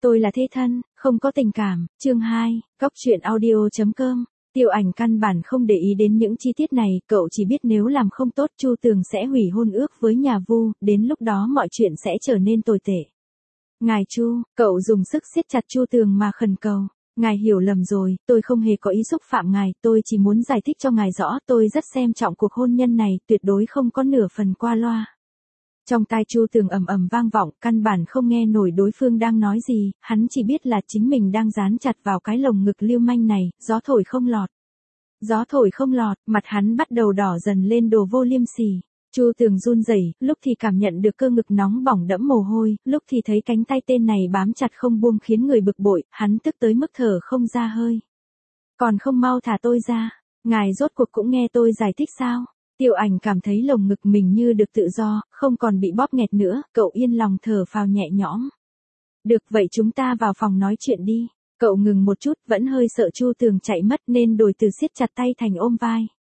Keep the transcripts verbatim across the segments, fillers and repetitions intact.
Tôi là thế thân, không có tình cảm. Chương hai, Cóc truyện audio chấm com. Tiêu Ảnh căn bản không để ý đến những chi tiết này, cậu chỉ biết nếu làm không tốt Chu Tường sẽ hủy hôn ước với nhà Vu, đến lúc đó mọi chuyện sẽ trở nên tồi tệ. Ngài Chu, cậu dùng sức siết chặt Chu Tường mà khẩn cầu. Ngài hiểu lầm rồi, tôi không hề có ý xúc phạm ngài, tôi chỉ muốn giải thích cho ngài rõ, tôi rất xem trọng cuộc hôn nhân này, tuyệt đối không có nửa phần qua loa. Trong tai Chu Tường ầm ầm vang vọng, căn bản không nghe nổi đối phương đang nói gì, hắn chỉ biết là chính mình đang dán chặt vào cái lồng ngực lưu manh này, gió thổi không lọt. Gió thổi không lọt, mặt hắn bắt đầu đỏ dần lên đồ vô liêm sỉ. Chu Tường run rẩy, lúc thì cảm nhận được cơ ngực nóng bỏng đẫm mồ hôi, lúc thì thấy cánh tay tên này bám chặt không buông khiến người bực bội, hắn tức tới mức thở không ra hơi. Còn không mau thả tôi ra, ngài rốt cuộc cũng nghe tôi giải thích sao? Tiêu Ảnh cảm thấy lồng ngực mình như được tự do, không còn bị bóp nghẹt nữa, cậu yên lòng thở phào nhẹ nhõm. Được vậy chúng ta vào phòng nói chuyện đi. Cậu ngừng một chút, vẫn hơi sợ Chu Tường chạy mất nên đổi từ siết chặt tay thành ôm vai.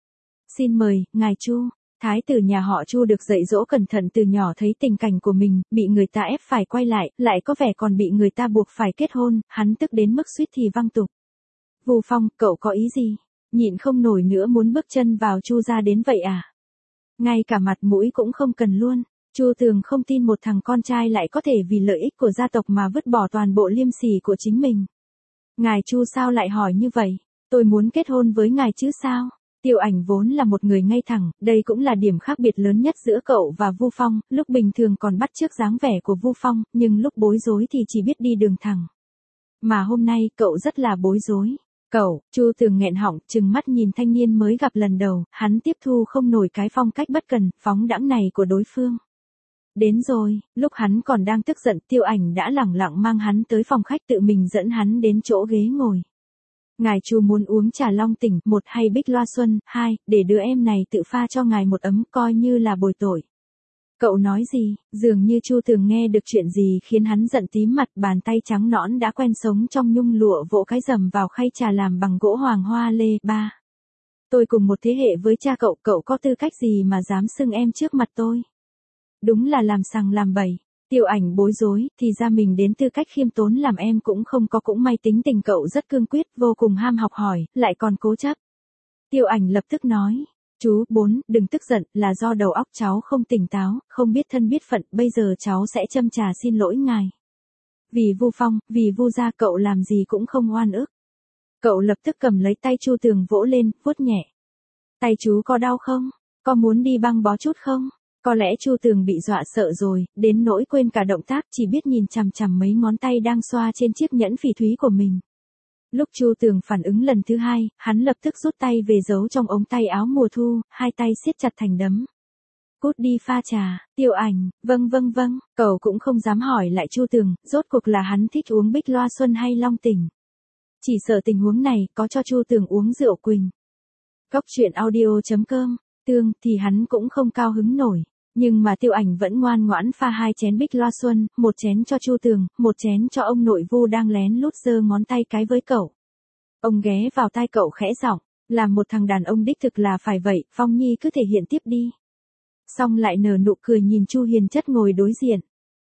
Xin mời, ngài Chu. Thái tử nhà họ Chu được dạy dỗ cẩn thận từ nhỏ, thấy tình cảnh của mình, bị người ta ép phải quay lại, lại có vẻ còn bị người ta buộc phải kết hôn, hắn tức đến mức suýt thì văng tục. Vu Phong, cậu có ý gì? Nhịn không nổi nữa muốn bước chân vào Chu gia đến vậy à? Ngay cả mặt mũi cũng không cần luôn. Chu Tường không tin một thằng con trai lại có thể vì lợi ích của gia tộc mà vứt bỏ toàn bộ liêm sỉ của chính mình. Ngài Chu sao lại hỏi như vậy? Tôi muốn kết hôn với ngài chứ sao? Tiêu Ảnh vốn là một người ngay thẳng, đây cũng là điểm khác biệt lớn nhất giữa cậu và Vu Phong, lúc bình thường còn bắt chước dáng vẻ của Vu Phong, nhưng lúc bối rối thì chỉ biết đi đường thẳng. Mà hôm nay cậu rất là bối rối. Cậu, Chu Tường nghẹn họng, trừng mắt nhìn thanh niên mới gặp lần đầu, hắn tiếp thu không nổi cái phong cách bất cần, phóng đãng này của đối phương. Đến rồi, lúc hắn còn đang tức giận, Tiêu Ảnh đã lẳng lặng mang hắn tới phòng khách, tự mình dẫn hắn đến chỗ ghế ngồi. Ngài Chu muốn uống trà long tỉnh, một hay bích loa xuân, hai, để đứa em này tự pha cho ngài một ấm, coi như là bồi tội. Cậu nói gì? Dường như Chu Tường nghe được chuyện gì khiến hắn giận tím mặt, bàn tay trắng nõn đã quen sống trong nhung lụa vỗ cái rầm vào khay trà làm bằng gỗ hoàng hoa lê. Ba. Tôi cùng một thế hệ với cha cậu, cậu có tư cách gì mà dám xưng em trước mặt tôi? Đúng là làm sằng làm bậy. Tiêu Ảnh bối rối, thì ra mình đến tư cách khiêm tốn làm em cũng không có, cũng may tính tình cậu rất cương quyết, vô cùng ham học hỏi, lại còn cố chấp. Tiêu Ảnh lập tức nói. Chú, bốn, đừng tức giận, là do đầu óc cháu không tỉnh táo, không biết thân biết phận, bây giờ cháu sẽ châm trà xin lỗi ngài. Vì Vu Phong, vì Vu gia cậu làm gì cũng không oan ức. Cậu lập tức cầm lấy tay Chu Tường vỗ lên, vuốt nhẹ. Tay chú có đau không? Có muốn đi băng bó chút không? Có lẽ Chu Tường bị dọa sợ rồi, đến nỗi quên cả động tác, chỉ biết nhìn chằm chằm mấy ngón tay đang xoa trên chiếc nhẫn phỉ thúy của mình. Lúc Chu Tường phản ứng lần thứ hai, hắn lập tức rút tay về giấu trong ống tay áo mùa thu, hai tay siết chặt thành đấm. Cút đi pha trà. Tiêu Ảnh, vâng vâng vâng, cậu cũng không dám hỏi lại Chu Tường, rốt cuộc là hắn thích uống bích loa xuân hay long tỉnh. Chỉ sợ tình huống này có cho Chu Tường uống rượu quỳnh. Cóc truyện audio chấm com, tương thì hắn cũng không cao hứng nổi. Nhưng mà Tiêu Ảnh vẫn ngoan ngoãn pha hai chén bích loa xuân, một chén cho Chu Tường, một chén cho ông nội Vu đang lén lút giơ ngón tay cái với cậu. Ông ghé vào tai cậu khẽ giọng, làm một thằng đàn ông đích thực là phải vậy, Phong Nhi cứ thể hiện tiếp đi. Xong lại nở nụ cười nhìn Chu Hiền Chất ngồi đối diện.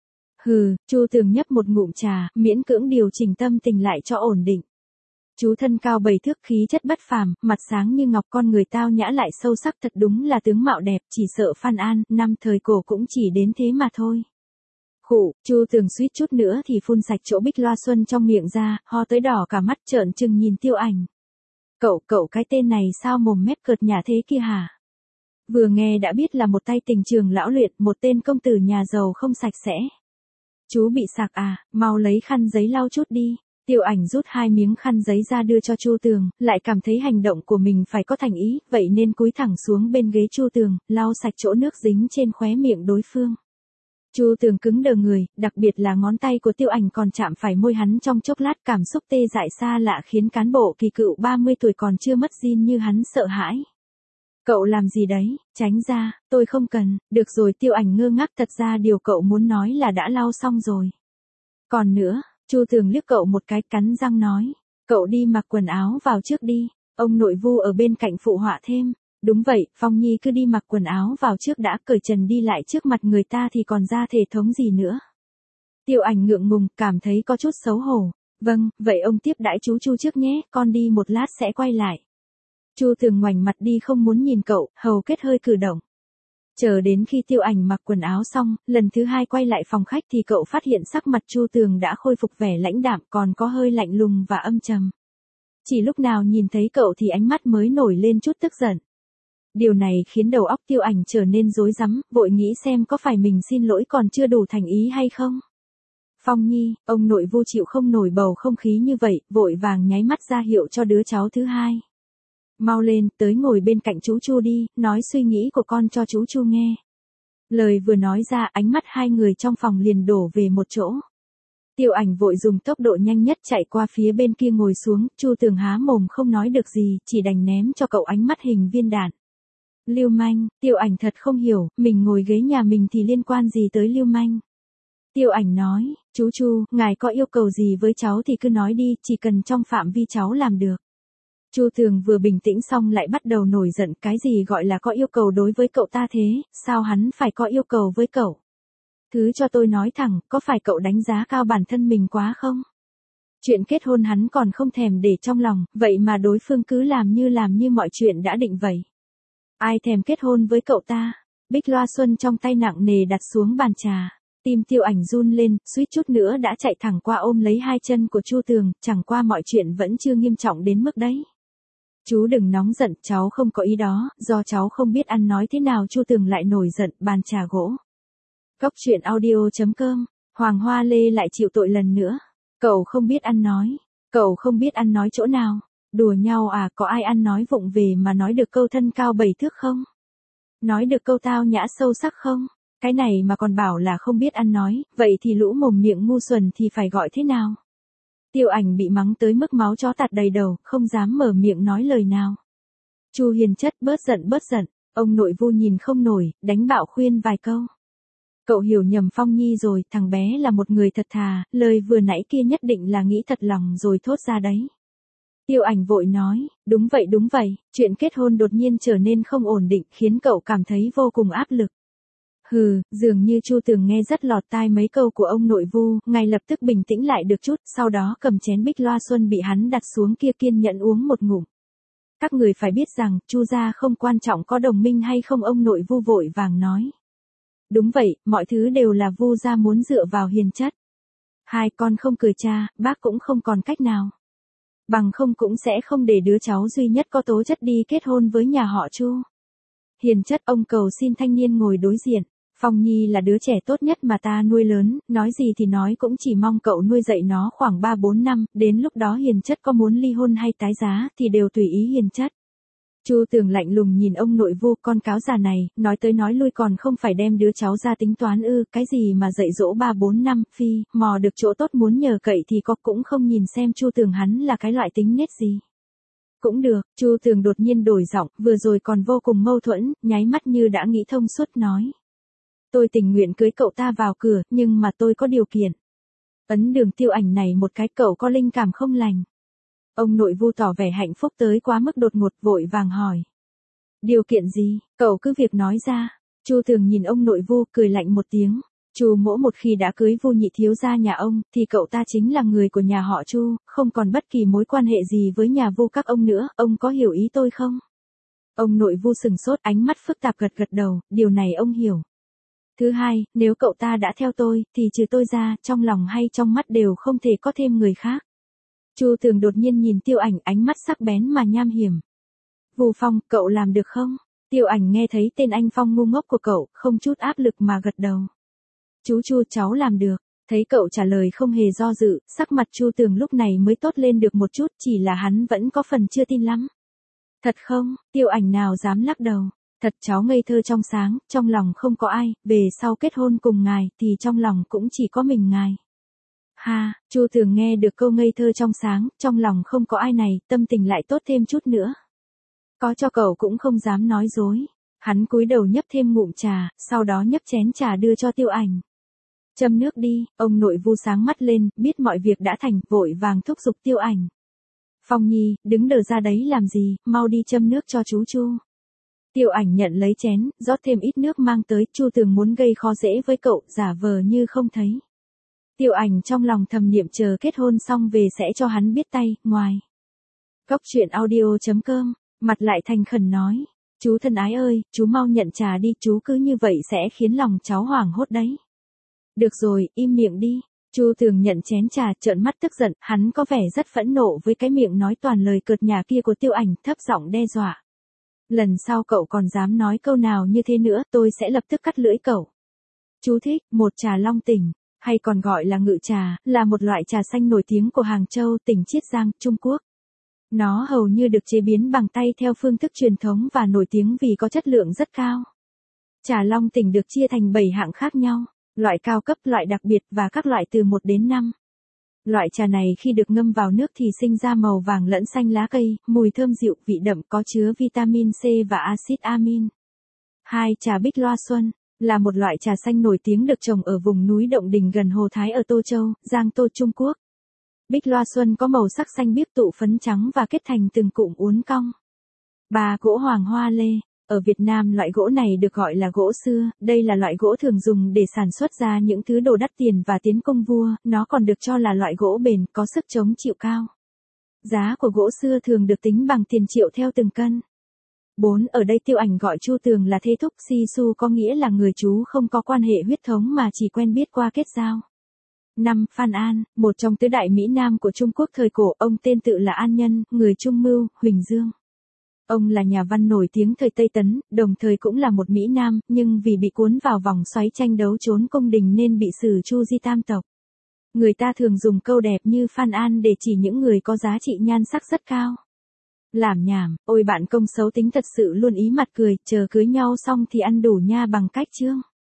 Hừ, Chu Tường nhấp một ngụm trà, miễn cưỡng điều chỉnh tâm tình lại cho ổn định. Chú thân cao bảy thước, khí chất bất phàm, mặt sáng như ngọc, con người tao nhã lại sâu sắc, thật đúng là tướng mạo đẹp, chỉ sợ Phan An, năm thời cổ cũng chỉ đến thế mà thôi. Khụ, Chu Tường suýt chút nữa thì phun sạch chỗ bích loa xuân trong miệng ra, ho tới đỏ cả mắt, trợn trừng nhìn Tiêu Ảnh. Cậu, cậu cái tên này sao mồm mép cợt nhả thế kia hả? Vừa nghe đã biết là một tay tình trường lão luyện, một tên công tử nhà giàu không sạch sẽ. Chú bị sặc à, mau lấy khăn giấy lau chút đi. Tiêu Ảnh rút hai miếng khăn giấy ra đưa cho Chu Tường, lại cảm thấy hành động của mình phải có thành ý, vậy nên cúi thẳng xuống bên ghế Chu Tường, lau sạch chỗ nước dính trên khóe miệng đối phương. Chu Tường cứng đờ người, đặc biệt là ngón tay của Tiêu Ảnh còn chạm phải môi hắn trong chốc lát, cảm xúc tê dại xa lạ khiến cán bộ kỳ cựu ba mươi tuổi còn chưa mất zin như hắn sợ hãi. Cậu làm gì đấy, tránh ra, tôi không cần, được rồi. Tiêu Ảnh ngơ ngác, thật ra điều cậu muốn nói là đã lau xong rồi. Còn nữa. Chu Tường liếc cậu một cái, cắn răng nói, cậu đi mặc quần áo vào trước đi, ông nội Vu ở bên cạnh phụ họa thêm. Đúng vậy, Phong Nhi cứ đi mặc quần áo vào trước đã, cởi trần đi lại trước mặt người ta thì còn ra thể thống gì nữa. Tiêu Ảnh ngượng ngùng, cảm thấy có chút xấu hổ. Vâng, vậy ông tiếp đãi chú Chu trước nhé, con đi một lát sẽ quay lại. Chu Tường ngoảnh mặt đi không muốn nhìn cậu, hầu kết hơi cử động. Chờ đến khi Tiêu Ảnh mặc quần áo xong, lần thứ hai quay lại phòng khách thì cậu phát hiện sắc mặt Chu Tường đã khôi phục vẻ lãnh đạm, còn có hơi lạnh lùng và âm trầm. Chỉ lúc nào nhìn thấy cậu thì ánh mắt mới nổi lên chút tức giận. Điều này khiến đầu óc Tiêu Ảnh trở nên rối rắm, vội nghĩ xem có phải mình xin lỗi còn chưa đủ thành ý hay không. Phong Nhi, ông nội Vu chịu không nổi bầu không khí như vậy, vội vàng nháy mắt ra hiệu cho đứa cháu thứ hai. Mau lên, tới ngồi bên cạnh chú Chu đi, nói suy nghĩ của con cho chú Chu nghe. Lời vừa nói ra, ánh mắt hai người trong phòng liền đổ về một chỗ. Tiêu Ảnh vội dùng tốc độ nhanh nhất chạy qua phía bên kia ngồi xuống, Chu Tường há mồm không nói được gì, chỉ đành ném cho cậu ánh mắt hình viên đạn. Lưu manh, Tiêu Ảnh thật không hiểu, mình ngồi ghế nhà mình thì liên quan gì tới lưu manh. Tiêu Ảnh nói, chú Chu, ngài có yêu cầu gì với cháu thì cứ nói đi, chỉ cần trong phạm vi cháu làm được. Chu Tường vừa bình tĩnh xong lại bắt đầu nổi giận, cái gì gọi là có yêu cầu đối với cậu ta thế, sao hắn phải có yêu cầu với cậu? Thứ cho tôi nói thẳng, có phải cậu đánh giá cao bản thân mình quá không? Chuyện kết hôn hắn còn không thèm để trong lòng, vậy mà đối phương cứ làm như làm như mọi chuyện đã định vậy. Ai thèm kết hôn với cậu ta? Bích loa xuân trong tay nặng nề đặt xuống bàn trà. Tim Tiêu Ảnh run lên, suýt chút nữa đã chạy thẳng qua ôm lấy hai chân của Chu Tường, chẳng qua mọi chuyện vẫn chưa nghiêm trọng đến mức đấy. Chú đừng nóng giận, cháu không có ý đó, do cháu không biết ăn nói thế nào. Chu Tường lại nổi giận, bàn trà gỗ. Cốc truyện audio chấm com, Hoàng Hoa Lê lại chịu tội lần nữa. Cậu không biết ăn nói, cậu không biết ăn nói chỗ nào, đùa nhau à, có ai ăn nói vụng về mà nói được câu thân cao bảy thước không? Nói được câu tao nhã sâu sắc không? Cái này mà còn bảo là không biết ăn nói, vậy thì lũ mồm miệng ngu xuẩn thì phải gọi thế nào? Tiêu Ảnh bị mắng tới mức máu chó tạt đầy đầu, không dám mở miệng nói lời nào. Chu Hiền Chất bớt giận bớt giận, ông nội Vu nhìn không nổi, đánh bạo khuyên vài câu. Cậu hiểu nhầm Phong Nhi rồi, thằng bé là một người thật thà, lời vừa nãy kia nhất định là nghĩ thật lòng rồi thốt ra đấy. Tiêu Ảnh vội nói, đúng vậy đúng vậy, chuyện kết hôn đột nhiên trở nên không ổn định khiến cậu cảm thấy vô cùng áp lực. Hừ, dường như Chu Tường nghe rất lọt tai mấy câu của ông nội Vu, ngay lập tức bình tĩnh lại được chút, sau đó cầm chén bích loa xuân bị hắn đặt xuống kia kiên nhẫn uống một ngụm. Các người phải biết rằng, Chu gia không quan trọng có đồng minh hay không, ông nội Vu vội vàng nói. Đúng vậy, mọi thứ đều là Vu gia muốn dựa vào Hiền Chất. Hai con không cười cha, bác cũng không còn cách nào. Bằng không cũng sẽ không để đứa cháu duy nhất có tố chất đi kết hôn với nhà họ Chu. Hiền Chất, ông cầu xin thanh niên ngồi đối diện. Phong Nhi là đứa trẻ tốt nhất mà ta nuôi lớn, nói gì thì nói cũng chỉ mong cậu nuôi dạy nó khoảng ba bốn năm, đến lúc đó Hiền Chất có muốn ly hôn hay tái giá thì đều tùy ý Hiền Chất. Chu Tường lạnh lùng nhìn ông nội Vu, con cáo già này, nói tới nói lui còn không phải đem đứa cháu ra tính toán ư, cái gì mà dạy dỗ ba bốn năm, phi, mò được chỗ tốt muốn nhờ cậy thì có, cũng không nhìn xem Chu Tường hắn là cái loại tính nết gì. Cũng được, Chu Tường đột nhiên đổi giọng, vừa rồi còn vô cùng mâu thuẫn, nháy mắt như đã nghĩ thông suốt nói. Tôi tình nguyện cưới cậu ta vào cửa, nhưng mà tôi có điều kiện. Ấn Đường Tiêu Ảnh này một cái, cậu có linh cảm không lành. Ông nội Vu tỏ vẻ hạnh phúc tới quá mức đột ngột, vội vàng hỏi. Điều kiện gì, cậu cứ việc nói ra. Chu Tường nhìn ông nội Vu cười lạnh một tiếng. Chu mỗ một khi đã cưới Vu nhị thiếu gia nhà ông, thì cậu ta chính là người của nhà họ Chu, không còn bất kỳ mối quan hệ gì với nhà Vu các ông nữa, ông có hiểu ý tôi không? Ông nội Vu sừng sốt, ánh mắt phức tạp gật gật đầu, điều này ông hiểu. Thứ hai, nếu cậu ta đã theo tôi, thì trừ tôi ra, trong lòng hay trong mắt đều không thể có thêm người khác. Chu Tường đột nhiên nhìn Tiêu Ảnh, ánh mắt sắc bén mà nham hiểm. Vu Phong, cậu làm được không? Tiêu Ảnh nghe thấy tên anh Phong ngu ngốc của cậu, không chút áp lực mà gật đầu. Chú Chu, cháu làm được. Thấy cậu trả lời không hề do dự, sắc mặt Chu Tường lúc này mới tốt lên được một chút, chỉ là hắn vẫn có phần chưa tin lắm. Thật không? Tiêu Ảnh nào dám lắc đầu. Thật, cháu ngây thơ trong sáng, trong lòng không có ai, về sau kết hôn cùng ngài, thì trong lòng cũng chỉ có mình ngài. Ha, Chu Tường nghe được câu ngây thơ trong sáng, trong lòng không có ai này, tâm tình lại tốt thêm chút nữa. Có cho cậu cũng không dám nói dối. Hắn cúi đầu nhấp thêm ngụm trà, sau đó nhấp chén trà đưa cho Tiêu Ảnh. Châm nước đi, ông nội Vu sáng mắt lên, biết mọi việc đã thành, vội vàng thúc giục Tiêu Ảnh. Phong Nhi, đứng đờ ra đấy làm gì, mau đi châm nước cho chú Chu. Tiêu Ảnh nhận lấy chén, rót thêm ít nước mang tới, Chu Tường muốn gây khó dễ với cậu, giả vờ như không thấy. Tiêu Ảnh trong lòng thầm niệm chờ kết hôn xong về sẽ cho hắn biết tay, ngoài. Cốc truyện audio chấm com, mặt lại thành khẩn nói. Chú thân ái ơi, chú mau nhận trà đi, chú cứ như vậy sẽ khiến lòng cháu hoảng hốt đấy. Được rồi, im miệng đi. Chu Tường nhận chén trà, trợn mắt tức giận, hắn có vẻ rất phẫn nộ với cái miệng nói toàn lời cợt nhả kia của Tiêu Ảnh, thấp giọng đe dọa. Lần sau cậu còn dám nói câu nào như thế nữa, tôi sẽ lập tức cắt lưỡi cậu. Chú thích, một trà Long Tỉnh, hay còn gọi là ngự trà, là một loại trà xanh nổi tiếng của Hàng Châu, tỉnh Chiết Giang, Trung Quốc. Nó hầu như được chế biến bằng tay theo phương thức truyền thống và nổi tiếng vì có chất lượng rất cao. Trà Long Tỉnh được chia thành bảy hạng khác nhau, loại cao cấp, loại đặc biệt và các loại từ một đến năm. Loại trà này khi được ngâm vào nước thì sinh ra màu vàng lẫn xanh lá cây, mùi thơm dịu, vị đậm, có chứa vitamin C và axit amin. hai. Trà Bích Loa Xuân là một loại trà xanh nổi tiếng được trồng ở vùng núi Động Đình gần Hồ Thái ở Tô Châu, Giang Tô, Trung Quốc. Bích Loa Xuân có màu sắc xanh biếc tụ phấn trắng và kết thành từng cụm uốn cong. ba. Gỗ Hoàng Hoa Lê. Ở Việt Nam loại gỗ này được gọi là gỗ xưa, đây là loại gỗ thường dùng để sản xuất ra những thứ đồ đắt tiền và tiến công vua, nó còn được cho là loại gỗ bền, có sức chống chịu cao. Giá của gỗ xưa thường được tính bằng tiền triệu theo từng cân. bốn. Ở đây Tiêu Ảnh gọi Chu Tường là thê thúc, si su có nghĩa là người chú không có quan hệ huyết thống mà chỉ quen biết qua kết giao. năm. Phan An, một trong tứ đại Mỹ Nam của Trung Quốc thời cổ, ông tên tự là An Nhân, người Trung Mưu, Huỳnh Dương. Ông là nhà văn nổi tiếng thời Tây Tấn, đồng thời cũng là một Mỹ Nam, nhưng vì bị cuốn vào vòng xoáy tranh đấu trốn cung đình nên bị xử Chu di tam tộc. Người ta thường dùng câu đẹp như Phan An để chỉ những người có giá trị nhan sắc rất cao. Làm nhảm, ôi bạn công xấu tính thật sự luôn ý mặt cười, chờ cưới nhau xong thì ăn đủ nha bằng cách chương.